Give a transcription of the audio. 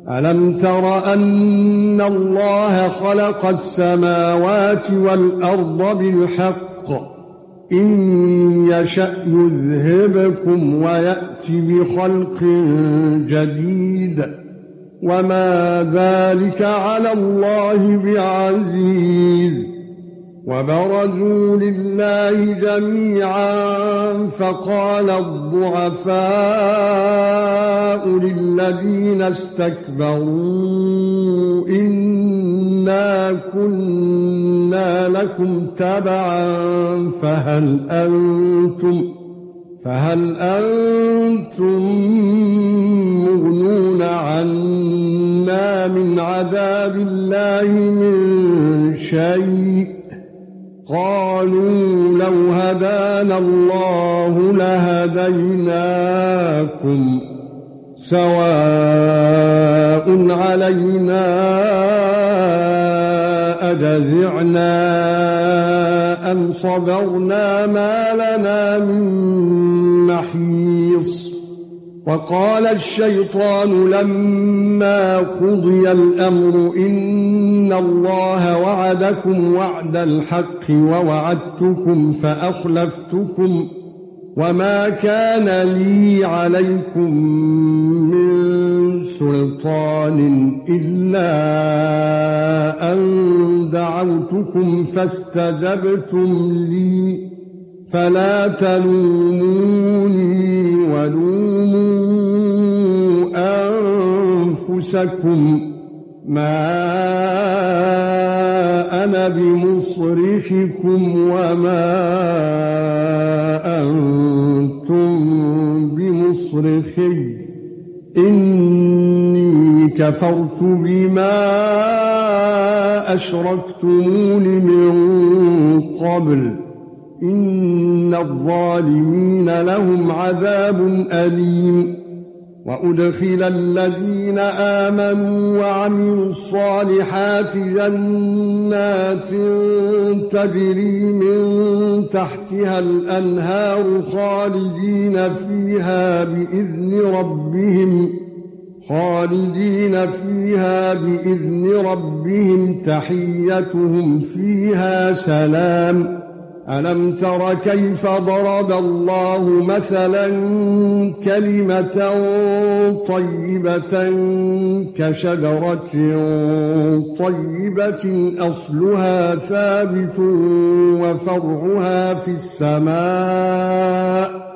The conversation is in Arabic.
ألم تر أن الله خلق السماوات والأرض بالحق إن يشأ يذهبكم ويأتي بخلق جديد وما ذلك على الله بعزيز وبرزوا لله جميعا فقال الضعفاء للذين استكبروا إنا كنا لكم تبعا فهل أنتم مغنون عنا من عذاب الله من شيء قالوا لو هدانا الله لهديناكم سواء علينا أجزعنا أم صبرنا ما لنا من محيص وقال الشيطان لما قضي الأمر إن الله وعدكم وعد الحق ووعدتكم فأخلفتكم وما كان لي عليكم من سلطان إلا أن دعوتكم فاستجبتم لي فلا تلوموني ولوموا أنفسكم ما أنا بمصرخكم وما أنتم بمصرخي إني كفرت بما أشركتمون من قبل إن الظالمين لهم عذاب أليم وأدخل الذين آمنوا وعملوا الصالحات جنات تجري من تحتها الأنهار خالدين فيها بإذن ربهم تحيتهم فيها سلام ألم تر كيف ضرب الله مثلا كلمة طيبة كشجرة طيبة أصلها ثابت وفرعها في السماء